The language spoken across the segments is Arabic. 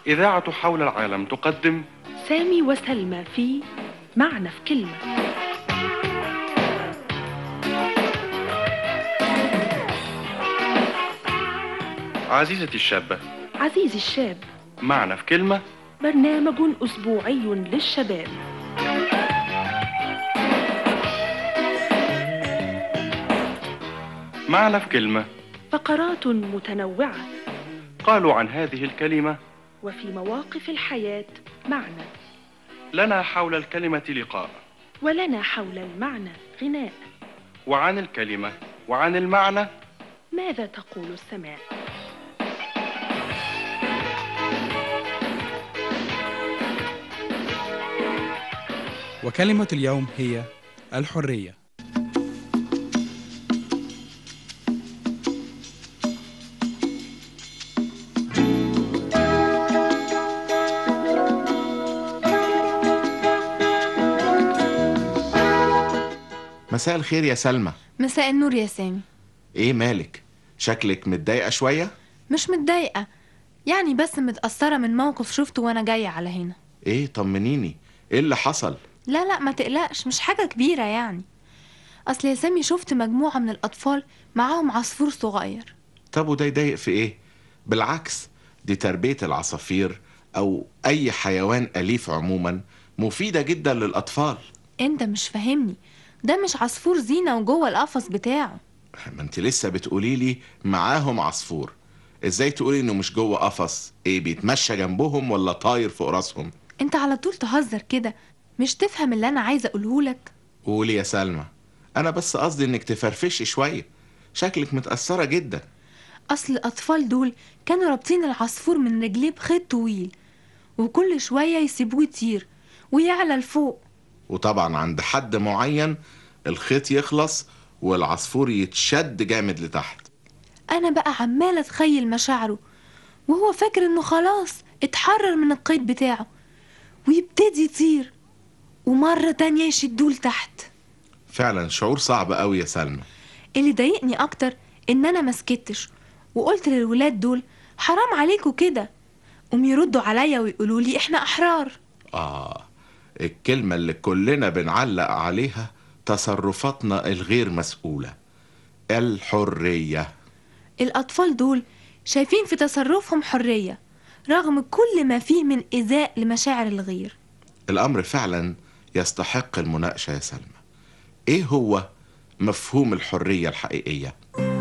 إذاعة حول العالم تقدم سامي وسلمى في معنى في كلمة. عزيزتي الشابة، عزيزي الشاب، معنى في كلمة، برنامج أسبوعي للشباب. معنى في كلمة، فقرات متنوعة قالوا عن هذه الكلمة وفي مواقف الحياة معنى، لنا حول الكلمة لقاء، ولنا حول المعنى غناء، وعن الكلمة وعن المعنى ماذا تقول السماء؟ وكلمة اليوم هي الحرية. مساء الخير يا سلمى. مساء النور يا سامي. ايه مالك؟ شكلك متضايقة شوية؟ مش متضايقة، يعني بس متأثرة من موقف شفته وانا جاية على هنا. ايه طمنيني، ايه اللي حصل؟ لا ما تقلقش، مش حاجة كبيرة يعني. اصل يا سامي شفت مجموعة من الأطفال معاهم عصفور صغير. طب وده يضايق في ايه؟ بالعكس، دي تربية العصافير او اي حيوان أليف عموما مفيدة جدا للأطفال. انت مش فاهمني، ده مش عصفور زينة وجوه القفص بتاعه. ما انت لسه بتقوليلي معاهم عصفور، ازاي تقولي انه مش جوه قفص؟ ايه، بيتمشى جنبهم ولا طاير فوق راسهم؟ انت على طول تهزر كده، مش تفهم اللي انا عايزة اقولهولك؟ قولي يا سلمى، انا بس قصدي انك تفرفشي شوية، شكلك متأثرة جدا. اصل الأطفال دول كانوا رابطين العصفور من رجليه بخيط طويل، وكل شوية يسيبوه يطير ويعلى لفوق، وطبعا عند حد معين الخيط يخلص والعصفور يتشد جامد لتحت. انا بقى عمالة اتخيل مشاعره وهو فاكر انه خلاص اتحرر من القيد بتاعه، ويبتدي يطير ومرة تانية يشدوه لتحت. فعلا شعور صعب قوي يا سلمى. اللي ضايقني اكتر ان انا مسكتش وقلت للولاد دول حرام عليكوا كده، يردوا عليا ويقولوا لي احنا احرار. الكلمة اللي كلنا بنعلق عليها تصرفاتنا الغير مسؤولة، الحرية. الاطفال دول شايفين في تصرفهم حرية رغم كل ما فيه من إيذاء لمشاعر الغير. الأمر فعلا يستحق المناقشة يا سلمى. إيه هو مفهوم الحرية الحقيقية؟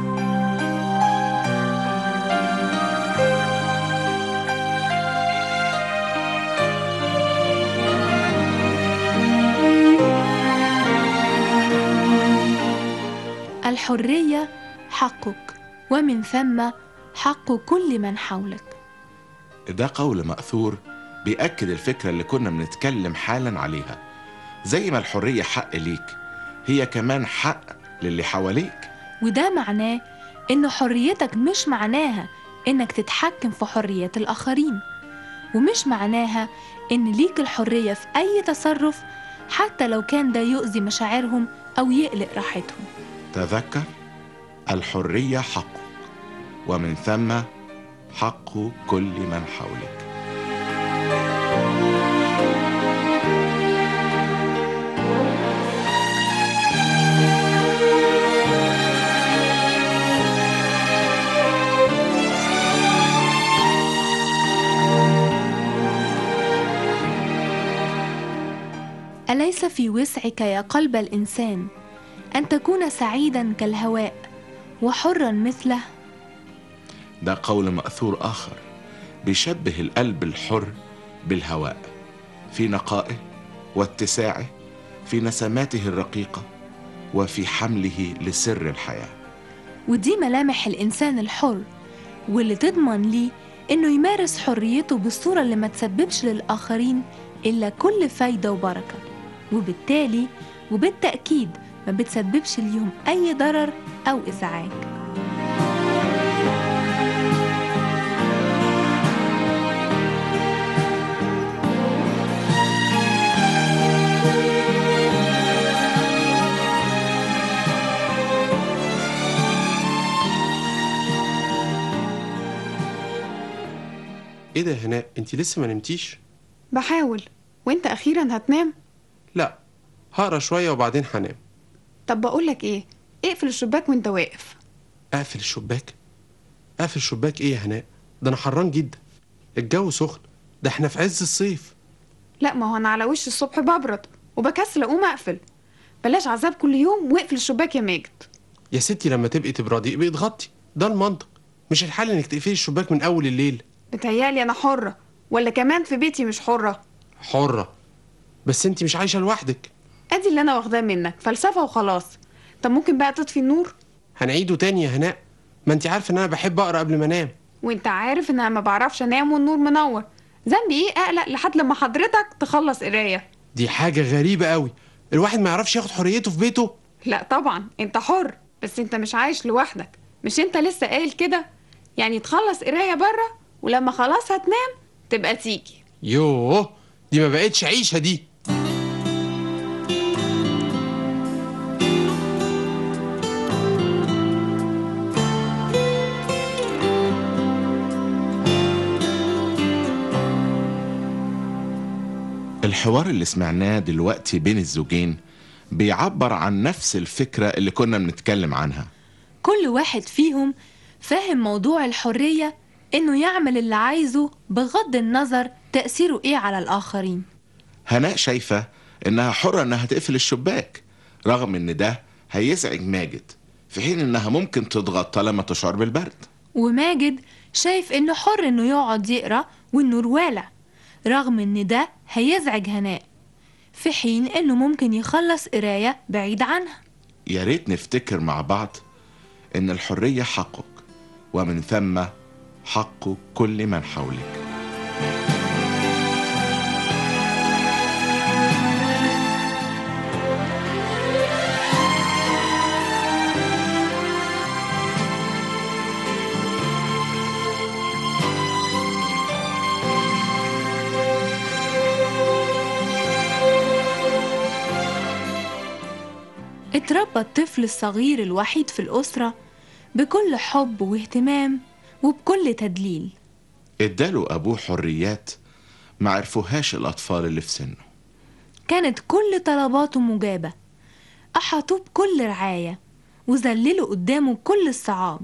الحرية حقك، ومن ثم حق كل من حولك. ده قول مأثور بيأكد الفكرة اللي كنا بنتكلم حالا عليها. زي ما الحرية حق ليك، هي كمان حق للي حواليك. وده معناه إن حريتك مش معناها إنك تتحكم في حرية الآخرين، ومش معناها إن ليك الحرية في أي تصرف حتى لو كان ده يؤذي مشاعرهم أو يقلق راحتهم. تذكر، الحرية حقك، ومن ثم حق كل من حولك. أليس في وسعك يا قلب الإنسان أن تكون سعيدا كالهواء وحرا مثله؟ ده قول مأثور آخر بيشبه القلب الحر بالهواء، في نقائه واتساعه، في نسماته الرقيقة، وفي حمله لسر الحياة. ودي ملامح الإنسان الحر، واللي تضمن ليه إنه يمارس حريته بالصورة اللي ما تسببش للآخرين إلا كل فايدة وبركة، وبالتالي وبالتأكيد ما بتسببش ليهم أي ضرر أو إزعاج. ايه ده يا هناء، انت لسه ما نمتيش؟ بحاول. وانت اخيرا هتنام؟ لا، هقرا شويه وبعدين هنام. طب بقولك ايه، اقفل الشباك وانت واقف. اقفل الشباك؟ اقفل الشباك ايه يا هناء؟ ده انا حران جدا، الجو سخن، ده احنا في عز الصيف. لا، ما هو انا على وش الصبح ببرد وبكسل اقوم اقفل. بلاش عذاب كل يوم، واقفل الشباك يا ماجد. يا ستي لما تبقي تبردي ابقي اضغطي، ده المنطق. مش الحل انك تقفلي الشباك من اول الليل. بتهيالي انا حرة، ولا كمان في بيتي مش حرة؟ حرة، بس انت مش عايشه لوحدك. ادي اللي انا واخداه منك، فلسفة وخلاص. طب ممكن بقى تطفي النور؟ هنعيده تاني يا هناء، ما انت عارفه ان انا بحب اقرا قبل ما انام. وانت عارف ان انا ما بعرفش انام والنور منور. ذنبي ايه اقلق لحد لما حضرتك تخلص قرايه؟ دي حاجه غريبه قوي، الواحد ما يعرفش ياخد حريته في بيته. لا طبعا انت حر، بس انت مش عايش لوحدك. مش انت لسه قايل كده؟ يعني تخلص قرايه بره، ولما خلاص هتنام تبقى تيجي. يوه، دي ما بقتش عيشه دي. الحوار اللي سمعناه دلوقتي بين الزوجين بيعبر عن نفس الفكرة اللي كنا بنتكلم عنها. كل واحد فيهم فاهم موضوع الحرية إنه يعمل اللي عايزه بغض النظر تأثيره إيه على الآخرين. هناء شايفة إنها حرة إنها تقفل الشباك رغم إن ده هيزعج ماجد، في حين إنها ممكن تضغط لما تشعر بالبرد. وماجد شايف إنه حر إنه يقعد يقرأ والنور والع رغم إن ده هيزعج هناء، في حين إنه ممكن يخلص قراية بعيد عنها. يا ريت نفتكر مع بعض إن الحرية حقك، ومن ثم حق كل من حولك. اتربى الطفل الصغير الوحيد في الأسرة بكل حب واهتمام وبكل تدليل. اداله أبوه حريات ما عرفوهاش الأطفال اللي في سنه. كانت كل طلباته مجابة، أحاطوه بكل رعاية وذللوا قدامه كل الصعاب،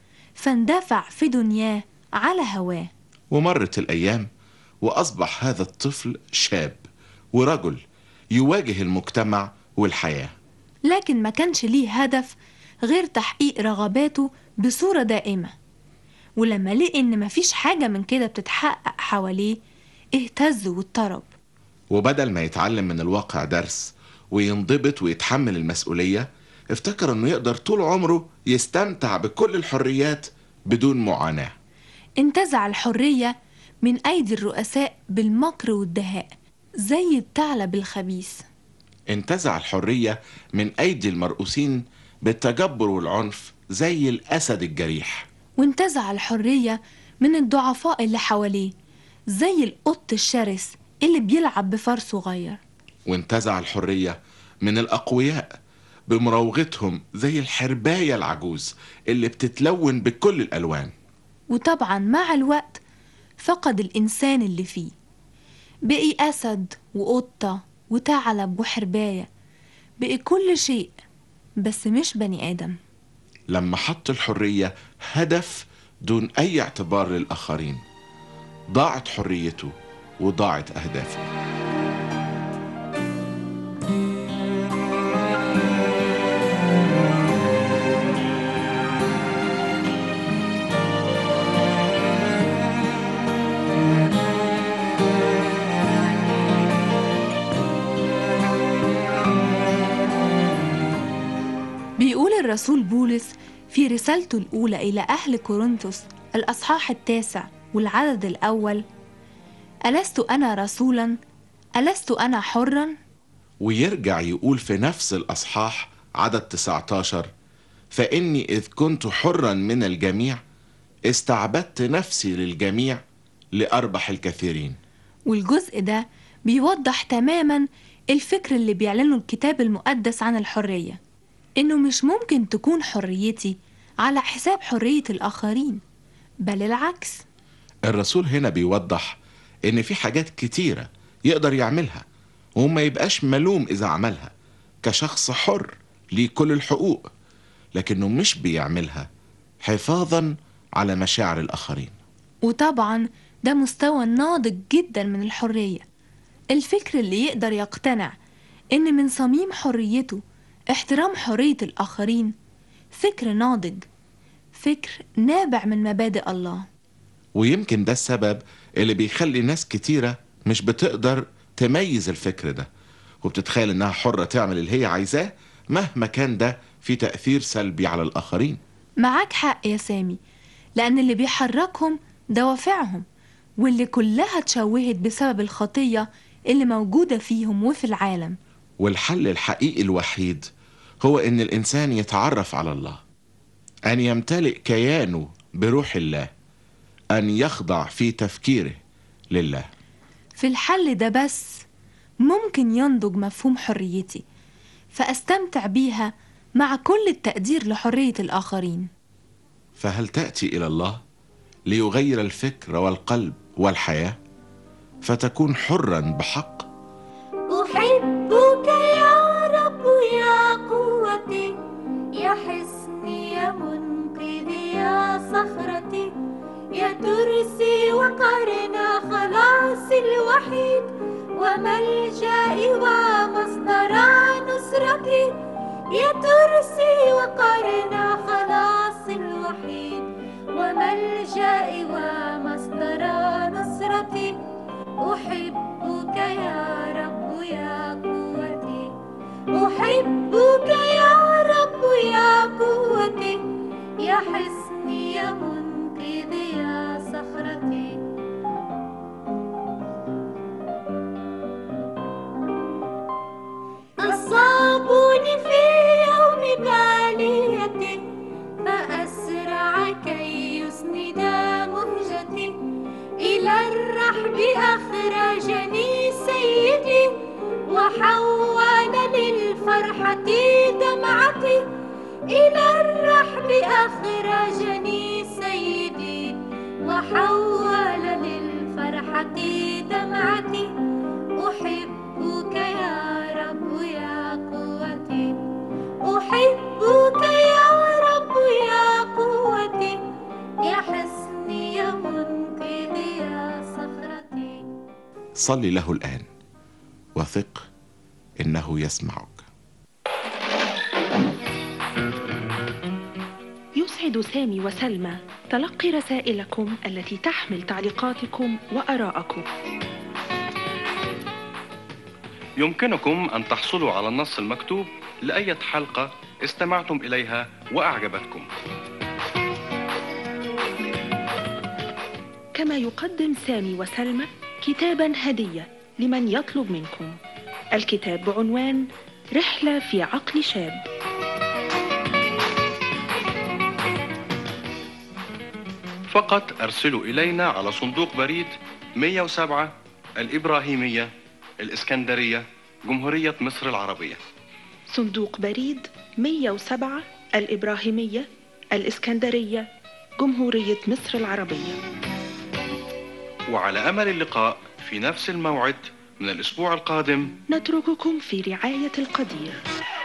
فاندفع في دنياه على هواه. ومرت الأيام وأصبح هذا الطفل شاب ورجل يواجه المجتمع والحياة، لكن ما كانش ليه هدف غير تحقيق رغباته بصورة دائمة. ولما لقي إن مفيش حاجة من كده بتتحقق حواليه اهتز واضطرب. وبدل ما يتعلم من الواقع درس وينضبط ويتحمل المسؤولية، افتكر انه يقدر طول عمره يستمتع بكل الحريات بدون معاناة. انتزع الحرية من أيدي الرؤساء بالمكر والدهاء زي الثعلب الخبيث. انتزع الحرية من أيدي المرؤوسين بالتجبر والعنف زي الأسد الجريح. وانتزع الحرية من الضعفاء اللي حواليه زي القط الشرس اللي بيلعب بفار صغير. وانتزع الحرية من الأقوياء بمراوغتهم زي الحرباية العجوز اللي بتتلون بكل الألوان. وطبعا مع الوقت فقد الإنسان اللي فيه، بقي أسد وقطة وثعلب وحرباية، بقي كل شيء بس مش بني آدم. لما حط الحرية هدف دون أي اعتبار للآخرين، ضاعت حريته وضاعت أهدافه. بيقول الرسول بولس في رسالته الأولى إلى أهل كورنثوس الأصحاح 9 والعدد 1: ألست أنا رسولا؟ ألست أنا حرا؟ ويرجع يقول في نفس الأصحاح عدد 19: فإني إذ كنت حرا من الجميع استعبدت نفسي للجميع لأربح الكثيرين. والجزء ده بيوضح تماما الفكر اللي بيعلنه الكتاب المقدس عن الحرية، إنه مش ممكن تكون حريتي على حساب حرية الآخرين، بل العكس. الرسول هنا بيوضح إن في حاجات كتيرة يقدر يعملها وما يبقاش ملوم إذا عملها، كشخص حر ليه كل الحقوق، لكنه مش بيعملها حفاظا على مشاعر الآخرين. وطبعا ده مستوى ناضج جدا من الحرية. الفكر اللي يقدر يقتنع إن من صميم حريته احترام حرية الآخرين فكر ناضج، فكر نابع من مبادئ الله. ويمكن ده السبب اللي بيخلي ناس كتيرة مش بتقدر تميز الفكر ده، وبتتخيل إنها حرة تعمل اللي هي عايزاه مهما كان ده في تأثير سلبي على الآخرين. معاك حق يا سامي، لأن اللي بيحركهم دوافعهم، واللي كلها اتشوهت بسبب الخطية اللي موجودة فيهم وفي العالم. والحل الحقيقي الوحيد هو إن الإنسان يتعرف على الله، أن يمتلئ كيانه بروح الله، أن يخضع في تفكيره لله. في الحل ده بس ممكن ينضج مفهوم حريتي، فأستمتع بيها مع كل التقدير لحرية الآخرين. فهل تأتي إلى الله ليغير الفكر والقلب والحياة فتكون حرا بحق؟ أحبك يا رب يا قوتي، يا حصني يا منقذي يا صخرتي، يا ترسي وقرنا خلاصي الوحيد، وملجئي ومصدر نصرتي، يا ترسي وقرنا خلاصي الوحيد، وملجئي ومصدر نصرتي. أحبك يا رب يا قوتي، أحبك يا رب يا قوتي، يا حصني يا منقذي يا صخرتي. أصابوني في يوم بالية، فأسرع كي يسند مهجتي، إلى الرحب أخرجني سيدي، وحول للفرحة دمعتي، إلى الرحب أخرجني سيدي، وحول للفرحة دمعتي. أحبك يا رب يا قوتي، أحبك يا رب يا قوتي، يا حصني يا منقذي يا صخرتي. صلي له الآن وثق إنه يسمعك. يسعد سامي وسلمى تلقي رسائلكم التي تحمل تعليقاتكم وآراءكم. يمكنكم أن تحصلوا على النص المكتوب لأي حلقة استمعتم إليها وأعجبتكم. كما يقدم سامي وسلمى كتابا هدية لمن يطلب منكم. الكتاب بعنوان رحلة في عقل شاب. فقط أرسلوا إلينا على صندوق بريد 107 الإبراهيمية، الإسكندرية، جمهورية مصر العربية. صندوق بريد 107 الإبراهيمية، الإسكندرية، جمهورية مصر العربية. وعلى أمل اللقاء في نفس الموعد من الأسبوع القادم. نترككم في رعاية القدير.